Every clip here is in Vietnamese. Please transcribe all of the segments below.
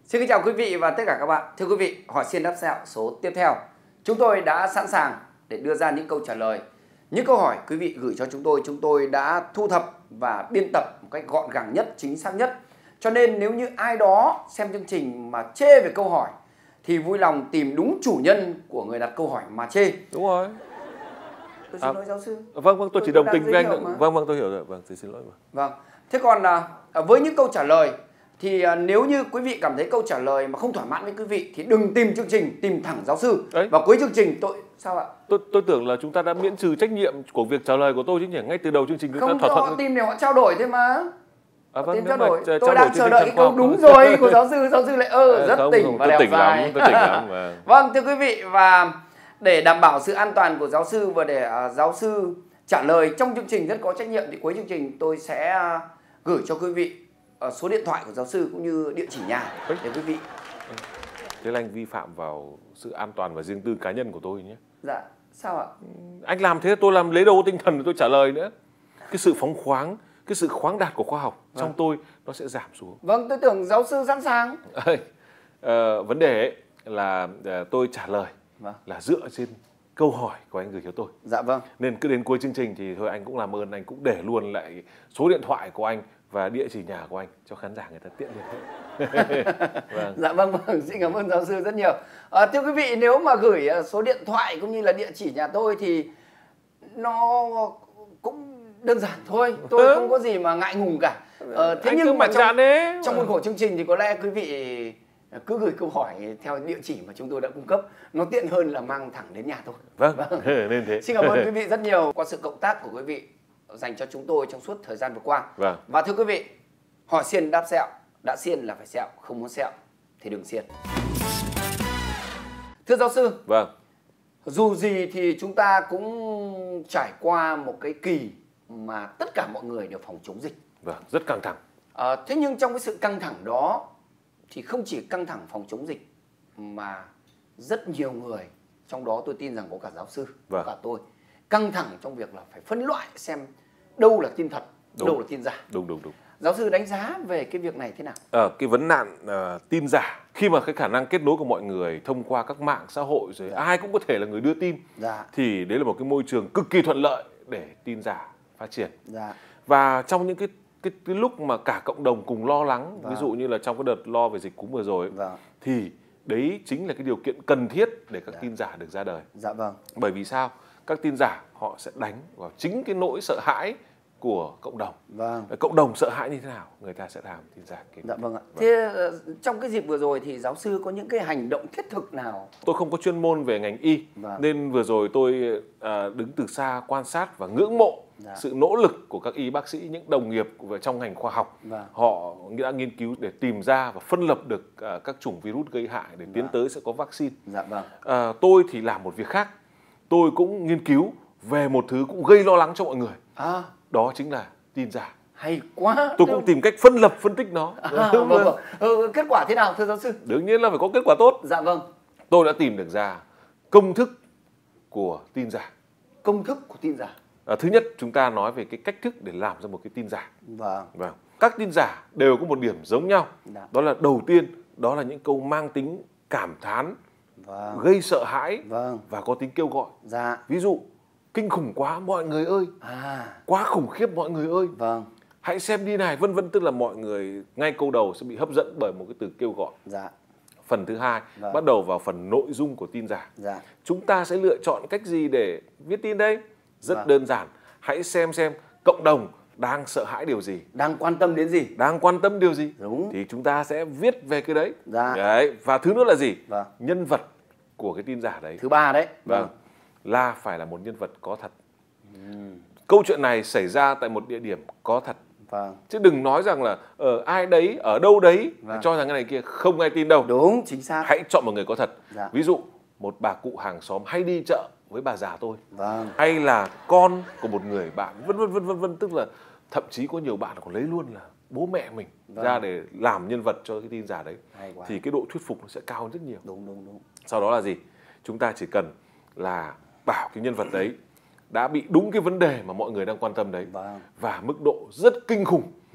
Xin kính chào quý vị và tất cả các bạn. Thưa quý vị, hỏi xiên đáp sẹo số tiếp theo. Chúng tôi đã sẵn sàng để đưa ra những câu trả lời. Những câu hỏi quý vị gửi cho chúng tôi đã thu thập và biên tập một cách gọn gàng nhất, chính xác nhất. Cho nên nếu như ai đó xem chương trình mà chê về câu hỏi thì vui lòng tìm đúng chủ nhân của người đặt câu hỏi mà chê. Đúng rồi. Tôi xin lỗi giáo sư. Vâng, tôi chỉ đồng tình với anh. Vâng, tôi hiểu rồi. Vâng, xin lỗi. Vâng. Thế còn với những câu trả lời thì nếu như quý vị cảm thấy câu trả lời mà không thỏa mãn với quý vị thì đừng tìm chương trình, tìm thẳng giáo sư. Đấy. Và cuối chương trình sao ạ? Tôi tưởng là chúng ta đã miễn trừ trách nhiệm của việc trả lời của tôi chứ nhỉ? Ngay từ đầu chương trình chúng ta thỏa thuận. Không, họ tìm để họ trao đổi thế mà. Vâng, trao đổi. Tôi đang chờ đợi cái câu đúng rồi của giáo sư lại rất tỉnh và tôi dẻo dai. Tôi tỉnh lắm. Vâng, thưa quý vị, và để đảm bảo sự an toàn của giáo sư và để giáo sư trả lời trong chương trình rất có trách nhiệm thì cuối chương trình tôi sẽ gửi cho quý vị số điện thoại của giáo sư cũng như địa chỉ nhà để quý vị. Thế là anh vi phạm vào sự an toàn và riêng tư cá nhân của tôi nhé. Dạ, sao ạ? Anh làm thế tôi làm lấy đâu tinh thần để tôi trả lời nữa. Cái sự phóng khoáng, cái sự khoáng đạt của khoa học trong tôi nó sẽ giảm xuống. Vâng, tôi tưởng giáo sư sẵn sàng. Vấn đề ấy là tôi trả lời là dựa trên câu hỏi của anh gửi cho tôi. Dạ vâng. Nên cứ đến cuối chương trình thì thôi anh cũng làm ơn anh cũng để luôn lại số điện thoại của anh và địa chỉ nhà của anh cho khán giả người ta tiện liên hệ. Vâng. Dạ vâng, xin cảm ơn giáo sư rất nhiều. Thưa quý vị, nếu mà gửi số điện thoại cũng như là địa chỉ nhà tôi thì nó cũng đơn giản thôi, tôi không có gì mà ngại ngùng cả. Thế nhưng mà trong khuôn khổ chương trình thì có lẽ quý vị cứ gửi câu hỏi theo địa chỉ mà chúng tôi đã cung cấp, nó tiện hơn là mang thẳng đến nhà tôi. Vâng. Nên thế. Xin cảm ơn quý vị rất nhiều qua sự cộng tác của quý vị dành cho chúng tôi trong suốt thời gian vừa qua. Vâng. Và thưa quý vị, hỏi xiên đáp sẹo, đã xiên là phải sẹo, không muốn sẹo thì đừng xiên. Thưa giáo sư. Vâng. Dù gì thì chúng ta cũng trải qua một cái kỳ mà tất cả mọi người đều phòng chống dịch. Vâng, rất căng thẳng. Thế nhưng trong cái sự căng thẳng đó thì không chỉ căng thẳng phòng chống dịch mà rất nhiều người, trong đó tôi tin rằng có cả giáo sư, có cả tôi, căng thẳng trong việc là phải phân loại xem đâu là tin thật, đâu là tin giả. Đúng. Giáo sư đánh giá về cái việc này thế nào? Cái vấn nạn tin giả, khi mà cái khả năng kết nối của mọi người thông qua các mạng xã hội rồi ai cũng có thể là người đưa tin, thì đấy là một cái môi trường cực kỳ thuận lợi để tin giả phát triển. Và trong những cái lúc mà cả cộng đồng cùng lo lắng, ví dụ như là trong cái đợt lo về dịch cúm vừa rồi, thì đấy chính là cái điều kiện cần thiết để các tin giả được ra đời. Bởi vì sao? Các tin giả họ sẽ đánh vào chính cái nỗi sợ hãi của cộng đồng. Cộng đồng sợ hãi như thế nào, người ta sẽ làm tin giả. Thế trong cái dịp vừa rồi thì giáo sư có những cái hành động thiết thực nào? Tôi không có chuyên môn về ngành y, nên vừa rồi tôi đứng từ xa quan sát và ngưỡng mộ sự nỗ lực của các y bác sĩ, những đồng nghiệp trong ngành khoa học. Họ đã nghiên cứu để tìm ra và phân lập được các chủng virus gây hại để tiến tới sẽ có vaccine. Tôi thì làm một việc khác. Tôi cũng nghiên cứu về một thứ cũng gây lo lắng cho mọi người. Đó chính là tin giả. Hay quá. Tôi cũng tìm cách phân lập, phân tích nó. Kết quả thế nào thưa giáo sư? Đương nhiên là phải có kết quả tốt. Dạ vâng. Tôi đã tìm được ra công thức của tin giả. Công thức của tin giả. Thứ nhất, chúng ta nói về cái cách thức để làm ra một cái tin giả. Vâng. Các tin giả đều có một điểm giống nhau. Đó là đầu tiên, đó là những câu mang tính cảm thán, gây sợ hãi và có tính kêu gọi. Ví dụ, kinh khủng quá mọi người ơi, quá khủng khiếp mọi người ơi, hãy xem đi này, vân vân. Tức là mọi người ngay câu đầu sẽ bị hấp dẫn bởi một cái từ kêu gọi. Phần thứ hai, bắt đầu vào phần nội dung của tin giả. Chúng ta sẽ lựa chọn cách gì để viết tin đây? Rất đơn giản, hãy xem cộng đồng đang sợ hãi điều gì, đang quan tâm đến gì, đang quan tâm điều gì. Thì chúng ta sẽ viết về cái đấy. Và thứ nữa là gì? Nhân vật của cái tin giả đấy. Thứ ba đấy. Là phải là một nhân vật có thật. Câu chuyện này xảy ra tại một địa điểm có thật. Chứ đừng nói rằng là ở ai đấy, ở đâu đấy, cho rằng cái này kia, không ai tin đâu. Đúng, chính xác. Hãy chọn một người có thật. Ví dụ, một bà cụ hàng xóm hay đi chợ với bà già tôi, hay là con của một người bạn, vân vân. Tức là thậm chí có nhiều bạn còn lấy luôn là bố mẹ mình ra để làm nhân vật cho cái tin giả đấy. Thì cái độ thuyết phục nó sẽ cao hơn rất nhiều. Đúng. Sau đó là gì? Chúng ta chỉ cần là bảo cái nhân vật đấy đã bị đúng cái vấn đề mà mọi người đang quan tâm đấy, và mức độ rất kinh khủng,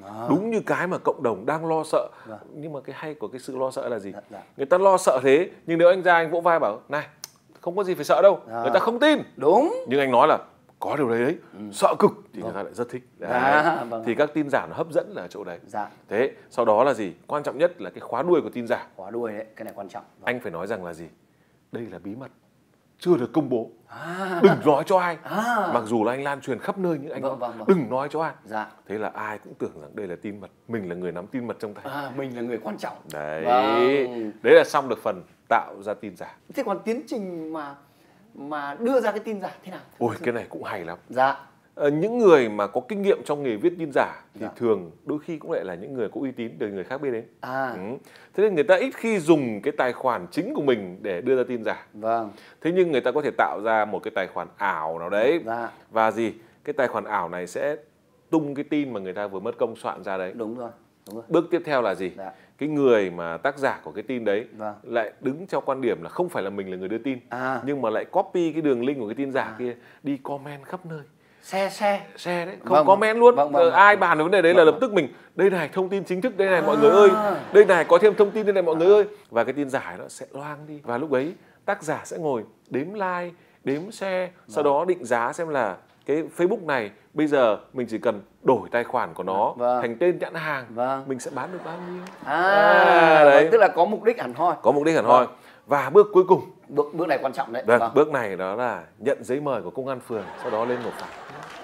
Đúng như cái mà cộng đồng đang lo sợ. Nhưng mà cái hay của cái sự lo sợ là gì? Người ta lo sợ thế, nhưng nếu anh ra anh vỗ vai bảo này, không có gì phải sợ đâu, người ta không tin. Đúng. Nhưng anh nói là có điều đấy, sợ cực thì người ta lại rất thích. Thì các tin giả nó hấp dẫn là ở chỗ đấy. Thế sau đó là gì? Quan trọng nhất là cái khóa đuôi của tin giả. Khóa đuôi đấy, cái này quan trọng. Anh phải nói rằng là gì? Đây là bí mật, chưa được công bố. Đừng nói cho ai. Mặc dù là anh lan truyền khắp nơi, nhưng anh đừng nói cho ai. Thế là ai cũng tưởng rằng đây là tin mật, mình là người nắm tin mật trong tay. Mình là người quan trọng. Đấy. Đấy là xong được phần tạo ra tin giả. Thế còn tiến trình mà đưa ra cái tin giả thế nào? Ôi, cái này cũng hay lắm. Những người mà có kinh nghiệm trong nghề viết tin giả thì thường đôi khi cũng lại là những người có uy tín đời người khác biết đến. Thế nên người ta ít khi dùng cái tài khoản chính của mình để đưa ra tin giả. Thế nhưng người ta có thể tạo ra một cái tài khoản ảo nào đấy. Và gì? Cái tài khoản ảo này sẽ tung cái tin mà người ta vừa mất công soạn ra đấy. Đúng rồi. Bước tiếp theo là gì? Cái người mà tác giả của cái tin đấy lại đứng theo quan điểm là không phải là mình là người đưa tin, nhưng mà lại copy cái đường link của cái tin giả kia đi comment khắp nơi. Share đấy, không comment luôn. Ai bàn về vấn đề đấy là lập tức mình đây này, thông tin chính thức đây này mọi người ơi, đây này, có thêm thông tin đây này mọi người ơi. Và cái tin giả nó sẽ loang đi. Và lúc ấy tác giả sẽ ngồi đếm like, đếm share, sau đó định giá xem là cái Facebook này bây giờ mình chỉ cần đổi tài khoản của nó thành tên nhãn hàng, mình sẽ bán được bao nhiêu. Đấy. Tức là có mục đích hẳn hoi. Có mục đích hẳn hoi. Và bước cuối cùng, bước này quan trọng đấy. Bước này đó là nhận giấy mời của công an phường, sau đó lên nộp phạt.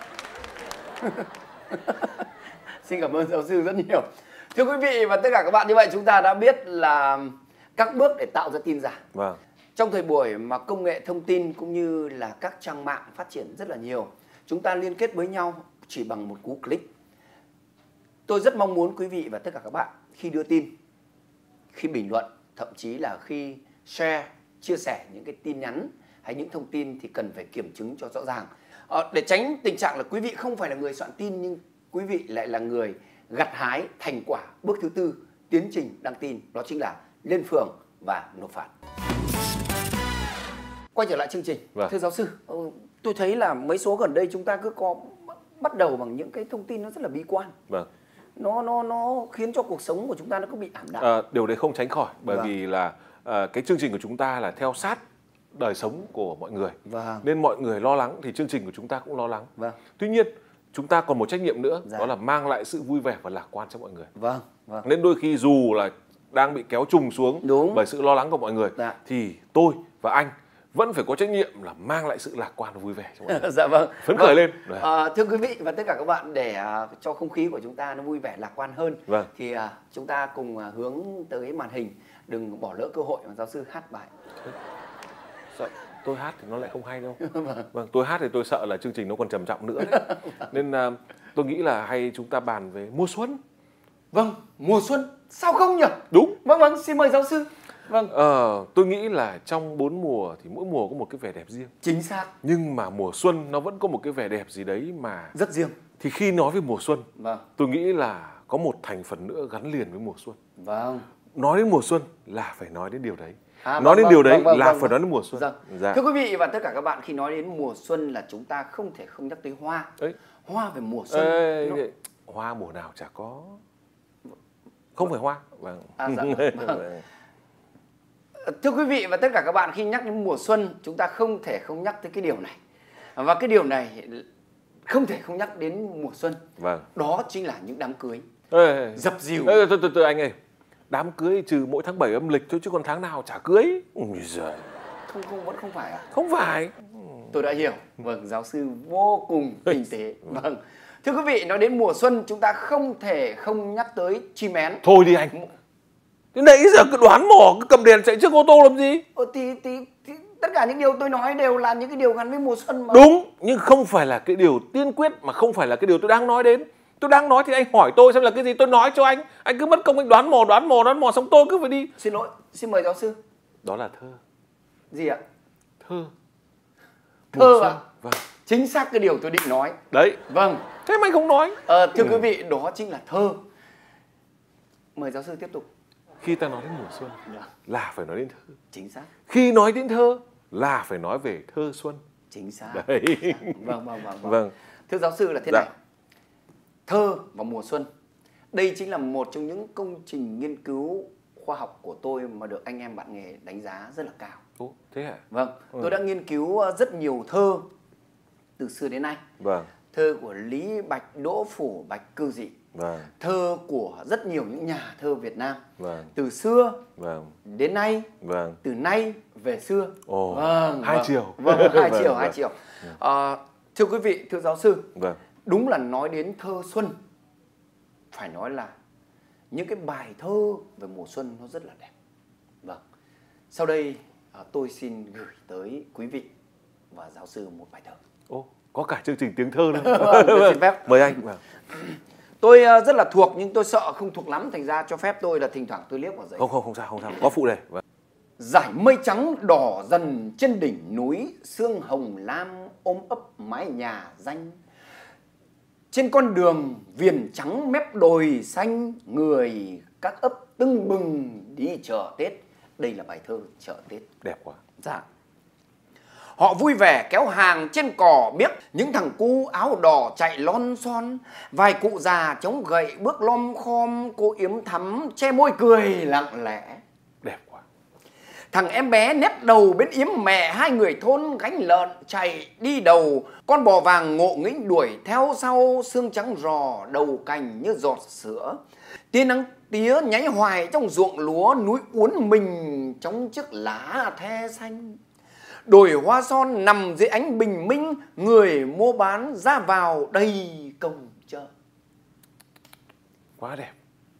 Xin cảm ơn giáo sư rất nhiều. Thưa quý vị và tất cả các bạn, như vậy chúng ta đã biết là các bước để tạo ra tin giả. Trong thời buổi mà công nghệ thông tin cũng như là các trang mạng phát triển rất là nhiều, chúng ta liên kết với nhau chỉ bằng một cú click. Tôi rất mong muốn quý vị và tất cả các bạn khi đưa tin, khi bình luận, thậm chí là khi share, chia sẻ những cái tin nhắn hay những thông tin thì cần phải kiểm chứng cho rõ ràng. Để tránh tình trạng là quý vị không phải là người soạn tin nhưng quý vị lại là người gặt hái thành quả bước thứ tư tiến trình đăng tin, đó chính là lên phường và nộp phạt. Quay trở lại chương trình. Thưa giáo sư, tôi thấy là mấy số gần đây chúng ta cứ có bắt đầu bằng những cái thông tin nó rất là bi quan. Nó khiến cho cuộc sống của chúng ta nó cứ bị ảm đạm. Điều đấy không tránh khỏi, bởi vì là cái chương trình của chúng ta là theo sát đời sống của mọi người. Nên mọi người lo lắng thì chương trình của chúng ta cũng lo lắng. Tuy nhiên chúng ta còn một trách nhiệm nữa, đó là mang lại sự vui vẻ và lạc quan cho mọi người. Nên đôi khi dù là đang bị kéo trùng xuống bởi sự lo lắng của mọi người, thì tôi và anh vẫn phải có trách nhiệm là mang lại sự lạc quan và vui vẻ cho mọi người. Phấn khởi lên. Thưa quý vị và tất cả các bạn, để cho không khí của chúng ta nó vui vẻ lạc quan hơn, thì chúng ta cùng hướng tới màn hình, đừng bỏ lỡ cơ hội mà giáo sư hát bài. Tôi hát thì nó lại không hay đâu. Tôi hát thì tôi sợ là chương trình nó còn trầm trọng nữa đấy. Nên tôi nghĩ là hay chúng ta bàn về mùa xuân. Mùa xuân, sao không nhỉ? Đúng. Xin mời giáo sư. Tôi nghĩ là trong 4 mùa thì mỗi mùa có một cái vẻ đẹp riêng. Chính xác. Nhưng mà mùa xuân nó vẫn có một cái vẻ đẹp gì đấy mà rất riêng. Thì khi nói về mùa xuân, tôi nghĩ là có một thành phần nữa gắn liền với mùa xuân. Nói đến mùa xuân là phải nói đến điều đấy. Nói đến điều đấy là phải nói đến mùa xuân. Thưa quý vị và tất cả các bạn, khi nói đến mùa xuân là chúng ta không thể không nhắc tới hoa. Hoa về mùa xuân. Hoa mùa nào chả có. Không phải hoa. Thưa quý vị và tất cả các bạn, khi nhắc đến mùa xuân chúng ta không thể không nhắc tới cái điều này. Và cái điều này không thể không nhắc đến mùa xuân. Đó chính là những đám cưới. Dập dìu. Từ anh ơi, đám cưới trừ mỗi tháng 7 âm lịch thôi chứ còn tháng nào chả cưới. Vẫn không phải à? Không phải. Tôi đã hiểu. Giáo sư vô cùng tinh tế. Thưa quý vị, nói đến mùa xuân chúng ta không thể không nhắc tới chim én. Thôi đi anh. Thế nãy giờ cứ đoán mò, cứ cầm đèn chạy trước ô tô làm gì? Thì tất cả những điều tôi nói đều là những cái điều gắn với mùa xuân mà. Đúng, nhưng không phải là cái điều tiên quyết, mà không phải là cái điều tôi đang nói đến. Tôi đang nói thì anh hỏi tôi xem là cái gì tôi nói cho anh cứ mất công anh đoán mò xong tôi cứ phải đi. Xin lỗi, xin mời giáo sư. Đó là thơ. Gì ạ? Thơ. Thơ à? Chính xác cái điều tôi định nói. Đấy. Thế mà anh không nói. Thưa quý vị, đó chính là thơ. Mời giáo sư tiếp tục. Khi ta nói đến mùa xuân là phải nói đến thơ. Chính xác. Khi nói đến thơ là phải nói về thơ xuân. Chính xác. Đấy. Thưa giáo sư là thế này. Thơ và mùa xuân Đây chính là một trong những công trình nghiên cứu khoa học của tôi mà được anh em bạn nghề đánh giá rất là cao. Ồ, thế hả? Vâng, tôi đã nghiên cứu rất nhiều thơ từ xưa đến nay. Vâng. Thơ của Lý Bạch, Đỗ Phủ, Bạch Cư Dị. Vâng. Thơ của rất nhiều những nhà thơ Việt Nam. Vâng. Từ xưa vâng. đến nay. Vâng. Từ nay về xưa. Ồ, vâng, hai chiều. Vâng, hai vâng, chiều, vâng. hai chiều. Thưa quý vị, thưa giáo sư, vâng. đúng là nói đến thơ xuân, phải nói là những cái bài thơ về mùa xuân nó rất là đẹp. Vâng. Sau đây tôi xin gửi tới quý vị và giáo sư một bài thơ. Ồ, có cả chương trình tiếng thơ nữa. Vâng, xin phép. Mời anh. Vâng. Tôi rất là thuộc nhưng tôi sợ không thuộc lắm, thành ra cho phép tôi là thỉnh thoảng tôi liếc vào giấy. Không sao. Có phụ đề. Vâng. Dải mây trắng đỏ dần trên đỉnh núi, sương hồng lam ôm ấp mái nhà danh. Trên con đường viền trắng mép đồi xanh, người các ấp tưng bừng đi chợ Tết. Đây là bài thơ chợ Tết. Đẹp quá. Dạ. Họ vui vẻ kéo hàng trên cỏ biếc, những thằng cu áo đỏ chạy lon son. Vài cụ già chống gậy bước lom khom, cô yếm thắm che môi cười lặng lẽ. Đẹp quá. Thằng em bé nép đầu bên yếm mẹ, hai người thôn gánh lợn chạy đi đầu. Con bò vàng ngộ nghĩnh đuổi theo sau, xương trắng rò đầu cành như giọt sữa. Tia nắng tía nháy hoài trong ruộng lúa, núi uốn mình trong chiếc lá the xanh. Đồi hoa son nằm dưới ánh bình minh, người mua bán ra vào đầy cổng chợ. Quá đẹp.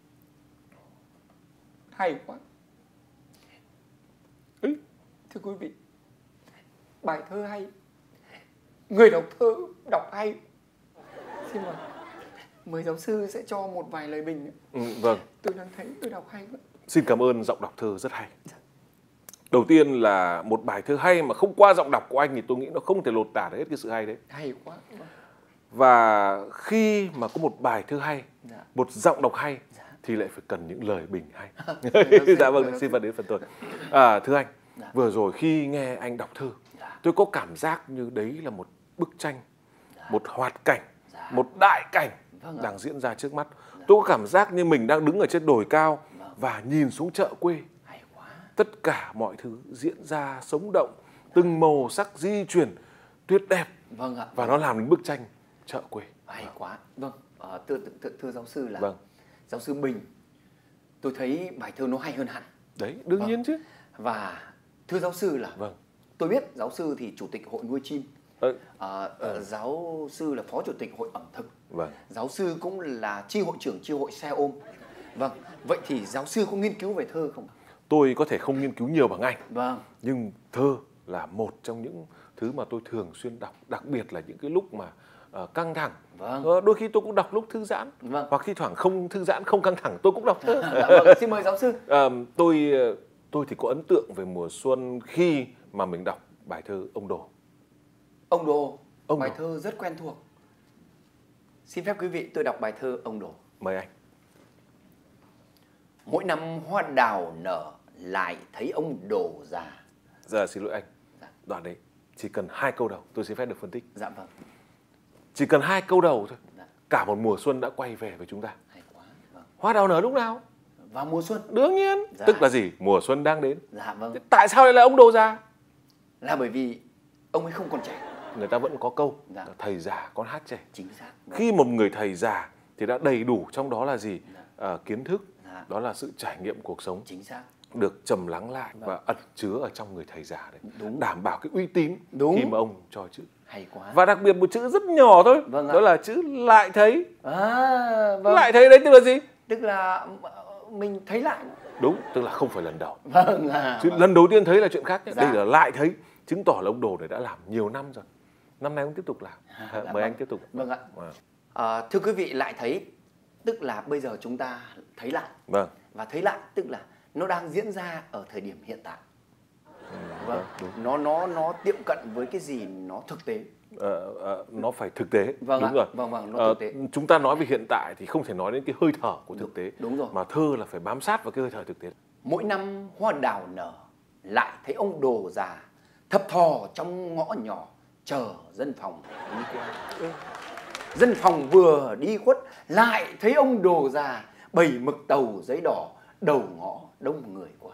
Hay quá. Thưa quý vị, bài thơ hay, người đọc thơ đọc hay. Xin mời giáo sư sẽ cho một vài lời bình. Vâng. Tôi đang thấy tôi đọc hay quá. Xin cảm ơn giọng đọc thơ rất hay. Đầu tiên là một bài thơ hay mà không qua giọng đọc của anh thì tôi nghĩ nó không thể lột tả được hết cái sự hay đấy. Hay quá. Và khi mà có một bài thơ hay, một giọng đọc hay thì lại phải cần những lời bình hay. Dạ vâng, xin phép đến phần tôi. Thưa anh, vừa rồi khi nghe anh đọc thơ, tôi có cảm giác như đấy là một bức tranh, một hoạt cảnh, một đại cảnh đang diễn ra trước mắt. Tôi có cảm giác như mình đang đứng ở trên đồi cao và nhìn xuống chợ quê. Tất cả mọi thứ diễn ra sống động, từng màu sắc di chuyển tuyệt đẹp. Vâng ạ. Và nó làm nên bức tranh chợ quê. Hay quá. Vâng. Thưa giáo sư là vâng. Giáo sư Bình, tôi thấy bài thơ nó hay hơn hẳn. Đấy, đương nhiên chứ. Và thưa giáo sư là vâng. Tôi biết giáo sư thì chủ tịch hội nuôi chim. Giáo sư là phó chủ tịch hội ẩm thực. Vâng. Giáo sư cũng là chi hội trưởng chi hội xe ôm. Vâng. Vậy thì giáo sư có nghiên cứu về thơ không? Tôi có thể không nghiên cứu nhiều bằng anh. Vâng. Nhưng thơ là một trong những thứ mà tôi thường xuyên đọc, đặc biệt là những cái lúc mà căng thẳng. Vâng. Đôi khi tôi cũng đọc lúc thư giãn. Vâng. Hoặc khi thoảng không thư giãn, không căng thẳng tôi cũng đọc thơ. Vâng. Xin mời giáo sư. Tôi thì có ấn tượng về mùa xuân khi mà mình đọc bài thơ Ông Đồ. Ông Đồ, bài thơ rất quen thuộc. Xin phép quý vị tôi đọc bài thơ Ông Đồ. Mời anh. Mỗi năm hoa đào nở lại thấy ông Đồ già. Giờ xin lỗi anh. Đoạn đấy chỉ cần 2 câu đầu, tôi xin phép được phân tích. Dạ vâng. Chỉ cần 2 câu đầu thôi. Cả một mùa xuân đã quay về với chúng ta. Hay quá. Vâng. Hoa đào nở lúc nào? Vào mùa xuân. Đương nhiên. Tức là gì? Mùa xuân đang đến. Dạ vâng. Tại sao lại là ông Đồ già? Là bởi vì ông ấy không còn trẻ. Người ta vẫn có câu thầy già con hát trẻ. Chính xác. Khi một người thầy già thì đã đầy đủ trong đó là gì? Kiến thức. Đó là sự trải nghiệm cuộc sống. Chính xác. Được trầm lắng lại và ẩn chứa ở trong người thầy già đấy. Đúng. Đảm bảo cái uy tín khi mà ông cho chữ. Hay quá. Và đặc biệt một chữ rất nhỏ thôi. Vâng ạ. Đó là chữ lại thấy. Vâng. Lại thấy đấy tức là gì? Tức là mình thấy lại. Đúng, tức là không phải lần đầu. Vâng. Chứ lần đầu tiên thấy là chuyện khác nhé. Đây là lại thấy, chứng tỏ là ông Đồ này đã làm nhiều năm rồi. Năm nay ông tiếp tục làm. Mời anh tiếp tục. Vâng ạ. Thưa quý vị, lại thấy tức là bây giờ chúng ta thấy lại. Vâng. Và thấy lại tức là nó đang diễn ra ở thời điểm hiện tại. Vâng. Đúng. Nó tiệm cận với cái gì nó thực tế. Nó phải thực tế. Vâng đúng ạ. rồi. Vâng, nó thực tế. Chúng ta nói về hiện tại thì không thể nói đến cái hơi thở của thực tế. Đúng rồi. Mà thơ là phải bám sát vào cái hơi thở thực tế. Mỗi năm hoa đào nở lại thấy ông Đồ già thập thò trong ngõ nhỏ chờ dân phòng đi qua. Dân phòng vừa đi khuất lại thấy ông đồ già bầy mực tàu giấy đỏ đầu ngõ đông người qua.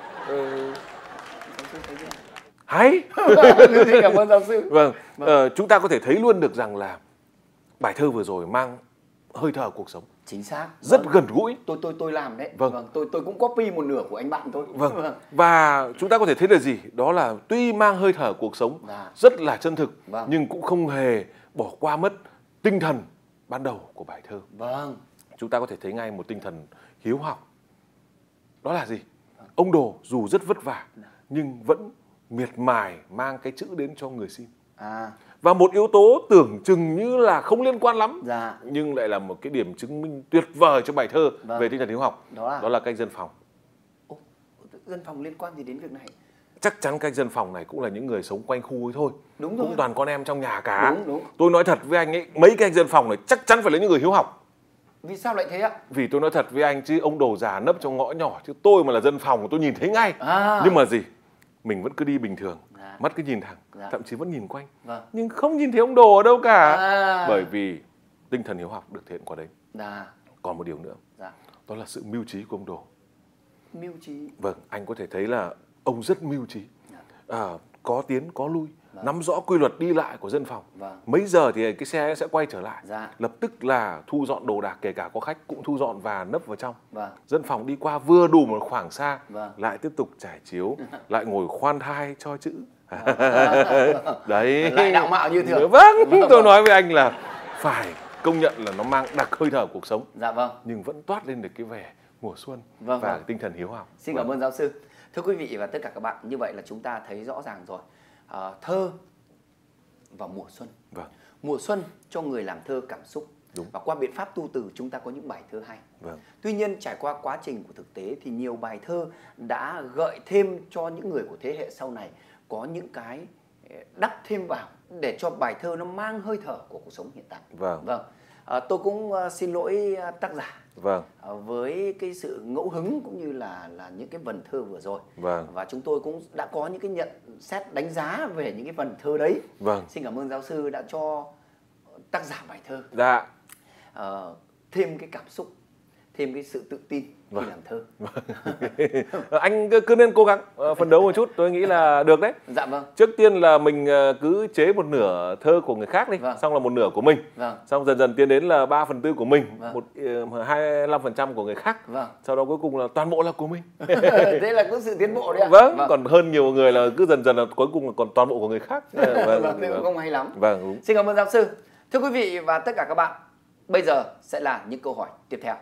Hay. Cảm ơn giáo sư. Vâng, chúng ta có thể thấy luôn được rằng là bài thơ vừa rồi mang hơi thở cuộc sống. Chính xác. Rất gần gũi. Tôi làm đấy. Vâng. Tôi cũng copy một nửa của anh bạn tôi. Vâng. Và chúng ta có thể thấy là gì? Đó là tuy mang hơi thở cuộc sống rất là chân thực, nhưng cũng không hề bỏ qua mất tinh thần ban đầu của bài thơ. Vâng. Chúng ta có thể thấy ngay một tinh thần hiếu học. Đó là gì? Ông Đồ dù rất vất vả nhưng vẫn miệt mài mang cái chữ đến cho người xin. Và một yếu tố tưởng chừng như là không liên quan lắm, nhưng lại là một cái điểm chứng minh tuyệt vời cho bài thơ về tinh thần hiếu học. Đó là cách dân phòng. Dân phòng liên quan gì đến việc này? Chắc chắn cách dân phòng này cũng là những người sống quanh khu ấy thôi. Đúng cũng rồi. Toàn con em trong nhà cả. Đúng. Tôi nói thật với anh ấy, mấy cái anh dân phòng này chắc chắn phải là những người hiếu học. Vì sao lại thế ạ? Vì tôi nói thật với anh chứ ông Đồ già nấp trong ngõ nhỏ, chứ tôi mà là dân phòng tôi nhìn thấy ngay. Nhưng mà gì? Mình vẫn cứ đi bình thường, mắt cứ nhìn thẳng, thậm chí vẫn nhìn quanh, nhưng không nhìn thấy ông Đồ ở đâu cả. Bởi vì tinh thần hiếu học được thể hiện qua đấy. Còn một điều nữa, đó là sự mưu trí của ông Đồ. Mưu trí? Vâng, anh có thể thấy là ông rất mưu trí, có tiến có lui, nắm rõ quy luật đi lại của dân phòng. Mấy giờ thì cái xe sẽ quay trở lại, lập tức là thu dọn đồ đạc, kể cả có khách cũng thu dọn và nấp vào trong. Dân phòng đi qua vừa đủ một khoảng xa, lại tiếp tục trải chiếu, lại ngồi khoan thai cho chữ. Đấy. Lại đạo mạo như thường. Vâng, tôi nói với anh là phải công nhận là nó mang đặc hơi thở cuộc sống. Nhưng vẫn toát lên được cái vẻ mùa xuân và tinh thần hiếu học. Xin cảm ơn giáo sư. Thưa quý vị và tất cả các bạn, như vậy là chúng ta thấy rõ ràng rồi. Thơ vào mùa xuân. Mùa xuân cho người làm thơ cảm xúc. Và qua biện pháp tu từ chúng ta có những bài thơ hay. Tuy nhiên trải qua quá trình của thực tế thì nhiều bài thơ đã gợi thêm cho những người của thế hệ sau này có những cái đắp thêm vào để cho bài thơ nó mang hơi thở của cuộc sống hiện tại. Tôi cũng xin lỗi tác giả với cái sự ngẫu hứng cũng như là những cái vần thơ vừa rồi. Và chúng tôi cũng đã có những cái nhận xét đánh giá về những cái vần thơ đấy. Xin cảm ơn giáo sư đã cho tác giả bài thơ thêm cái cảm xúc, thêm cái sự tự tin khi làm thơ. Anh cứ nên cố gắng phấn đấu một chút, tôi nghĩ là được đấy. Trước tiên là mình cứ chế một nửa thơ của người khác đi, xong là một nửa của mình, xong dần dần tiến đến là 3/4 của mình, 25% của người khác, sau đó cuối cùng là toàn bộ là của mình. Thế là có sự tiến bộ đấy ạ. Còn hơn nhiều người là cứ dần dần là cuối cùng là còn toàn bộ của người khác. Thế cũng không hay lắm. Xin cảm ơn giáo sư. Thưa quý vị và tất cả các bạn, bây giờ sẽ là những câu hỏi tiếp theo.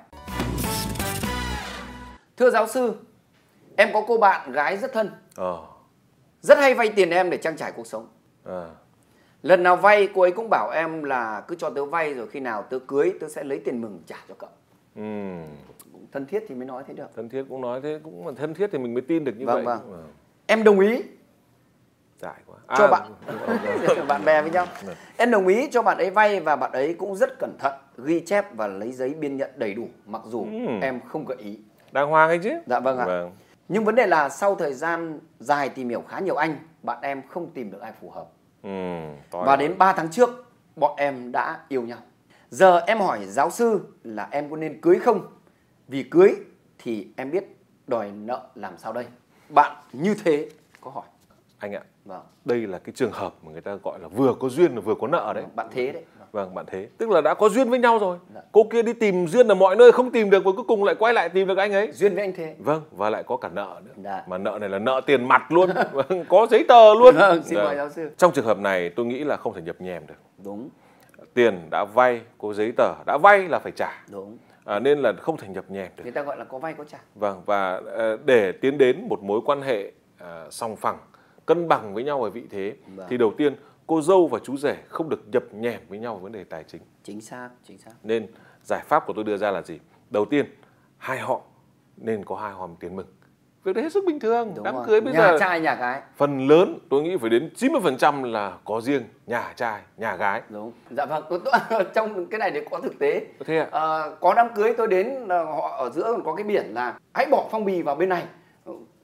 Thưa giáo sư, em có cô bạn gái rất thân, rất hay vay tiền em để trang trải cuộc sống. Lần nào vay cô ấy cũng bảo em là cứ cho tớ vay rồi khi nào tớ cưới tớ sẽ lấy tiền mừng trả cho cậu. Thân thiết thì mới nói thế được. Thân thiết cũng nói thế, cũng mà thân thiết thì mình mới tin được như vậy. Em đồng ý Dại quá. cho bạn bè với nhau. Em đồng ý cho bạn ấy vay và bạn ấy cũng rất cẩn thận ghi chép và lấy giấy biên nhận đầy đủ mặc dù em không gợi ý. Đàng hoàng ấy chứ. Nhưng vấn đề là sau thời gian dài tìm hiểu khá nhiều anh, bạn em không tìm được ai phù hợp. Và đến 3 tháng trước, bọn em đã yêu nhau. Giờ em hỏi giáo sư là em có nên cưới không? Vì cưới thì em biết đòi nợ làm sao đây? Bạn như thế có hỏi. Anh ạ, đây là cái trường hợp mà người ta gọi là vừa có duyên vừa có nợ đấy. Bạn thế đấy. Bạn thế. Tức là đã có duyên với nhau rồi. Cô kia đi tìm duyên ở mọi nơi không tìm được, và cuối cùng lại quay lại tìm được anh ấy. Duyên với anh thế. Và lại có cả nợ nữa. Mà nợ này là nợ tiền mặt luôn. Có giấy tờ luôn. Xin mời giáo sư. Trong trường hợp này tôi nghĩ là không thể nhập nhèm được. Đúng. Tiền đã vay, có giấy tờ, đã vay là phải trả. Đúng. Nên là không thể nhập nhèm được. Người ta gọi là có vay có trả. Và để tiến đến một mối quan hệ song phẳng, cân bằng với nhau ở vị thế, thì đầu tiên cô dâu và chú rể không được nhập nhèm với nhau vấn đề tài chính. Chính xác. Nên giải pháp của tôi đưa ra là gì? Đầu tiên, hai họ nên có hai hòm tiền mừng. Việc đấy hết sức bình thường. Đám cưới bây giờ nhà trai nhà gái. Phần lớn tôi nghĩ phải đến 90% là có riêng nhà trai, nhà gái. Đúng. Trong cái này thì có thực tế. Thế có đám cưới tôi đến họ ở giữa còn có cái biển là hãy bỏ phong bì vào bên này.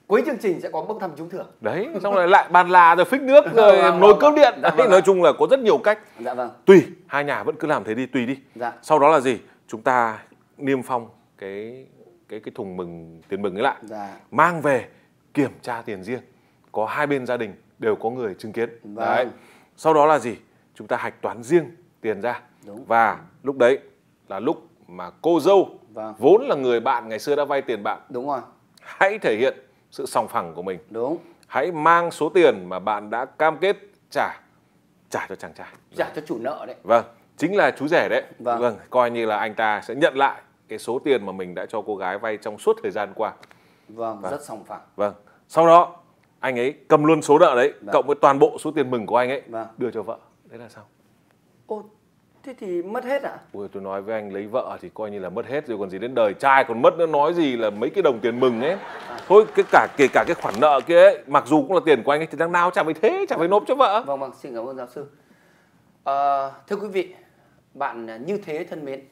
cuối chương trình sẽ có bốc thăm trúng thưởng. Đấy, xong rồi lại bàn là rồi phích nước rồi nồi cơm điện. Đấy, nói chung là có rất nhiều cách. Dạ vâng. Tùy, hai nhà vẫn cứ làm thế đi, tùy đi. Dạ. Sau đó là gì? Chúng ta niêm phong cái thùng mừng, tiền mừng ấy lại. Dạ. Mang về kiểm tra tiền riêng. Có hai bên gia đình đều có người chứng kiến. Vâng. Đấy. Sau đó là gì? Chúng ta hạch toán riêng tiền ra. Đúng. Và lúc đấy là lúc mà cô dâu, vâng, vốn là người bạn ngày xưa đã vay tiền bạn. Đúng rồi. Hãy thể hiện sự sòng phẳng của mình. Đúng. Hãy mang số tiền mà bạn đã cam kết trả cho chàng trai. Trả cho chủ nợ đấy. Vâng, chính là chú rể đấy. Vâng. Coi như là anh ta sẽ nhận lại cái số tiền mà mình đã cho cô gái vay trong suốt thời gian qua. Vâng, rất sòng phẳng. Vâng. Sau đó anh ấy cầm luôn số nợ đấy, vâng, cộng với toàn bộ số tiền mừng của anh ấy, vâng, đưa cho vợ. Đấy là sao? Ô, thế thì mất hết à? Ui, tôi nói với anh, lấy vợ thì coi như là mất hết rồi còn gì, đến đời trai còn mất nữa, nói gì là mấy cái đồng tiền mừng ấy. Thôi kể cả cái khoản nợ kia ấy, mặc dù cũng là tiền của anh ấy thì đằng nào chẳng phải thế, chẳng phải nộp cho vợ. Vâng, xin cảm ơn giáo sư. Thưa quý vị, bạn như thế thân mến,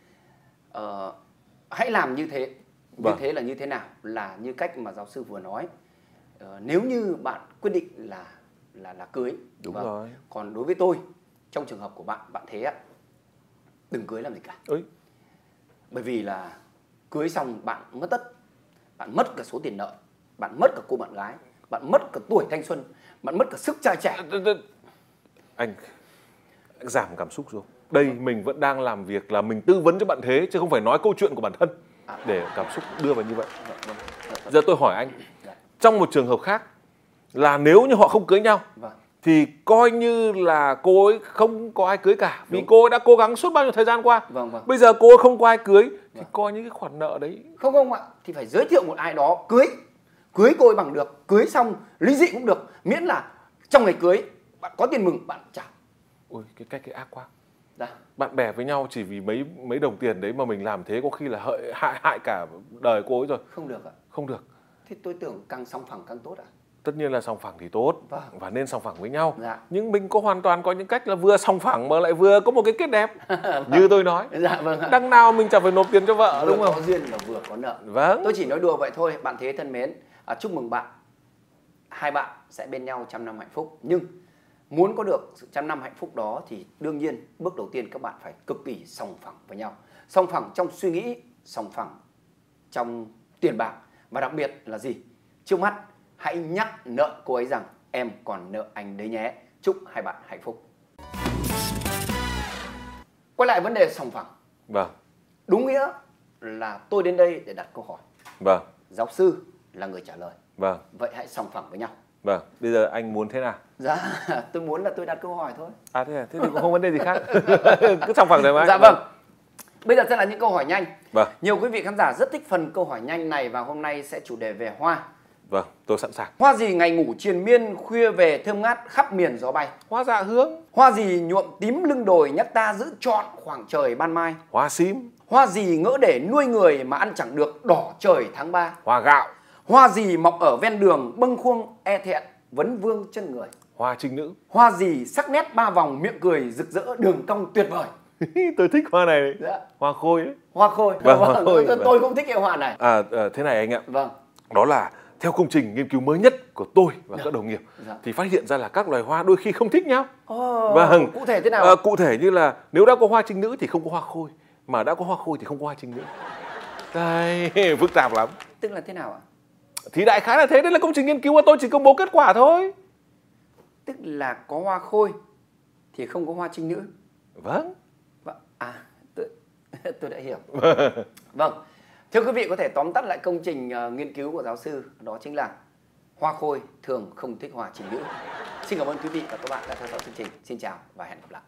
hãy làm như thế. Như thế là như thế nào? Là như cách mà giáo sư vừa nói. Nếu như bạn quyết định là cưới. Đúng rồi. Còn đối với tôi, trong trường hợp của bạn thế ạ, đừng cưới làm gì cả. Bởi vì là cưới xong bạn mất tất. Bạn mất cả số tiền nợ, bạn mất cả cô bạn gái, bạn mất cả tuổi thanh xuân, bạn mất cả sức trai trẻ. Anh giảm cảm xúc rồi. Đây mình vẫn đang làm việc là mình tư vấn cho bạn thế, chứ không phải nói câu chuyện của bản thân để cảm xúc đưa vào như vậy. Giờ tôi hỏi anh, trong một trường hợp khác là nếu như họ không cưới nhau, thì coi như là cô ấy không có ai cưới cả. Vì cô ấy đã cố gắng suốt bao nhiêu thời gian qua. Bây giờ cô ấy không có ai cưới thì coi như cái khoản nợ đấy. Không ạ, thì phải giới thiệu một ai đó cưới cô ấy bằng được. Cưới xong ly dị cũng được, miễn là trong ngày cưới bạn có tiền mừng bạn trả. Ôi, cái cách cái ác quá. Bạn bè với nhau chỉ vì mấy đồng tiền đấy mà mình làm thế, có khi là hại cả đời cô ấy rồi. Không được ạ. Không được. Thế tôi tưởng càng sòng phẳng càng tốt ạ. Tất nhiên là sòng phẳng thì tốt, và nên sòng phẳng với nhau. Nhưng mình hoàn toàn có những cách là vừa sòng phẳng mà lại vừa có một cái kết đẹp. Như tôi nói, đằng nào mình chẳng phải nộp tiền cho vợ, đúng không? Có duyên và vừa có nợ. Tôi chỉ nói đùa vậy thôi. Bạn thế thân mến, chúc mừng bạn. Hai bạn sẽ bên nhau trăm năm hạnh phúc. Nhưng muốn có được sự trăm năm hạnh phúc đó thì đương nhiên bước đầu tiên các bạn phải cực kỳ sòng phẳng với nhau. Sòng phẳng trong suy nghĩ, sòng phẳng trong tiền bạc. Và đặc biệt là gì? Trước mắt hãy nhắc nợ cô ấy rằng em còn nợ anh đấy nhé. Chúc hai bạn hạnh phúc. Quay lại vấn đề sòng phẳng. Đúng nghĩa là tôi đến đây để đặt câu hỏi. Giáo sư là người trả lời. Vậy hãy sòng phẳng với nhau. Bây giờ anh muốn thế nào? Dạ, tôi muốn là tôi đặt câu hỏi thôi. Thế thì cũng không vấn đề gì khác. Cứ sòng phẳng thoải mái. Dạ vâng. Bây giờ sẽ là những câu hỏi nhanh. Nhiều quý vị khán giả rất thích phần câu hỏi nhanh này và hôm nay sẽ chủ đề về hoa. Tôi sẵn sàng. Hoa gì ngày ngủ triền miên, khuya về thơm ngát khắp miền gió bay? Hoa dạ hương. Hoa gì nhuộm tím lưng đồi nhắc ta giữ trọn khoảng trời ban mai? Hoa sim. Hoa gì ngỡ để nuôi người mà ăn chẳng được đỏ trời tháng 3? Hoa gạo. Hoa gì mọc ở ven đường bâng khuâng e thẹn vấn vương chân người? Hoa trinh nữ. Hoa gì sắc nét ba vòng miệng cười rực rỡ đường cong tuyệt vời? Tôi thích hoa này. Hoa khôi ấy. Hoa khôi. Hoa khôi. Tôi cũng thích cái hoa này. Thế này anh ạ. Đó là theo công trình nghiên cứu mới nhất của tôi và các đồng nghiệp thì phát hiện ra là các loài hoa đôi khi không thích nhau. Cụ thể thế nào? Cụ thể như là nếu đã có hoa trinh nữ thì không có hoa khôi, mà đã có hoa khôi thì không có hoa trinh nữ. Đây, phức tạp lắm. Tức là thế nào ạ? Thì đại khái là thế, đấy là công trình nghiên cứu và tôi chỉ công bố kết quả thôi. Tức là có hoa khôi thì không có hoa trinh nữ. Tôi đã hiểu. Thưa quý vị, có thể tóm tắt lại công trình nghiên cứu của giáo sư, đó chính là hoa khôi thường không thích hoa trinh nữ. Xin cảm ơn quý vị và các bạn đã theo dõi chương trình. Xin chào và hẹn gặp lại.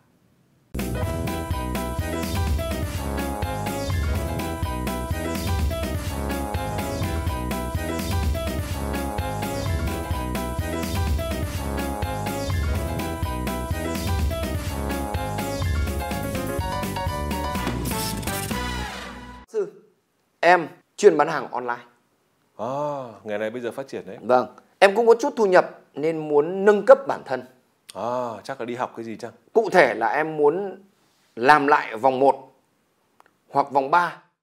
Em chuyên bán hàng online. Ngày này bây giờ phát triển đấy. Em cũng có chút thu nhập nên muốn nâng cấp bản thân. Chắc là đi học cái gì chăng? Cụ thể là em muốn làm lại vòng 1 hoặc vòng 3